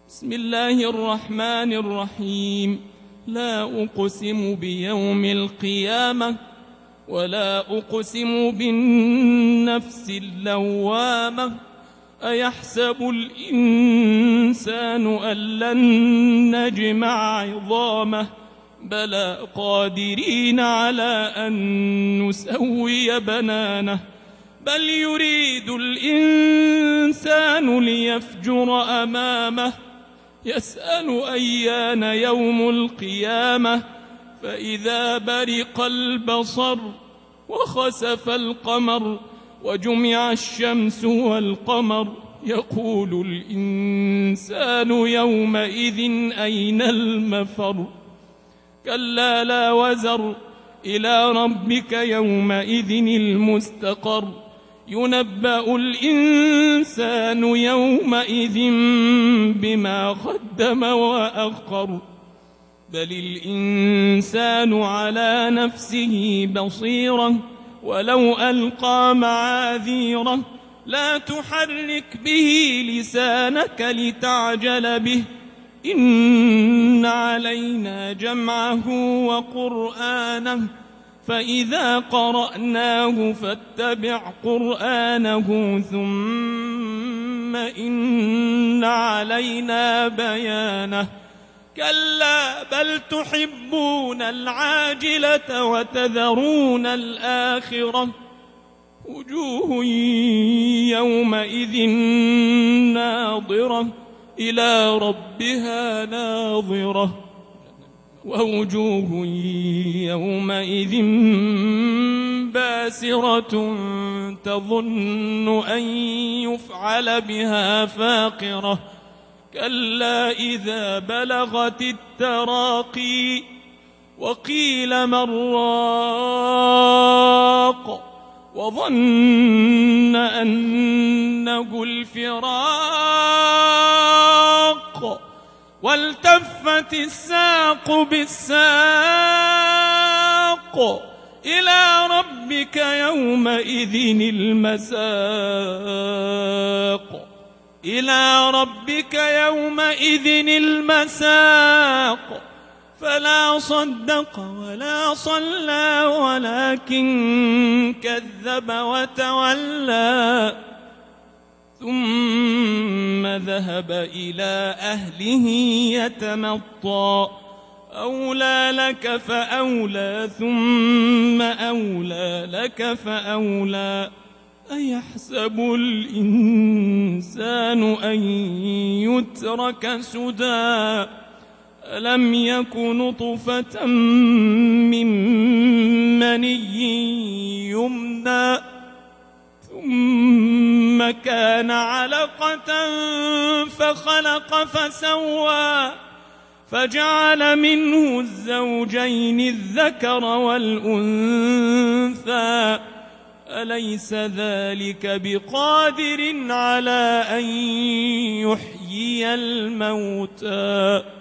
بسم الله الرحمن الرحيم. لا أقسم بيوم القيامة ولا أقسم بالنفس اللوامة. أيحسب الإنسان أن لن نجمع عظامه بلى قادرين على أن نسوي بنانه بل يريد الإنسان ليفجر أمامه يسأل أيان يوم القيامة فإذا برق البصر وخسف القمر وجمع الشمس والقمر يقول الإنسان يومئذ أين المفر كلا لا وزر إلى ربك يومئذ المستقر ينبأ الإنسان يومئذ بما قدم وأخر بل الإنسان على نفسه بصيرة ولو ألقى معاذيره لا تحرك به لسانك لتعجل به إن علينا جمعه وقرآنه فإذا قرأناه فاتبع قرآنه ثم إن علينا بيانه كلا بل تحبون العاجلة وتذرون الآخرة وجوه يومئذ ناظرة إلى ربها ناظرة ووجوه يومئذ باسرة تظن أن يفعل بها فاقرة كلا إذا بلغت التراقي وقيل من راق وظن أنه الفراق والتفت الساق بالساق إلى ربك يومئذ المساق إلى ربك يومئذ المساق فلا صدق ولا صلى ولكن كذب وتولى ثم ذهب إلى أهله يتمطى أولى لك فأولى ثم أولى لك فأولى أيحسب الإنسان أن يترك سدى ألم يك نطفة من مني يمنى ثم كان علقة فخلق فسوى فجعل منه الزوجين الذكر والأنثى أليس ذلك بقادر على أن يحيي الموتى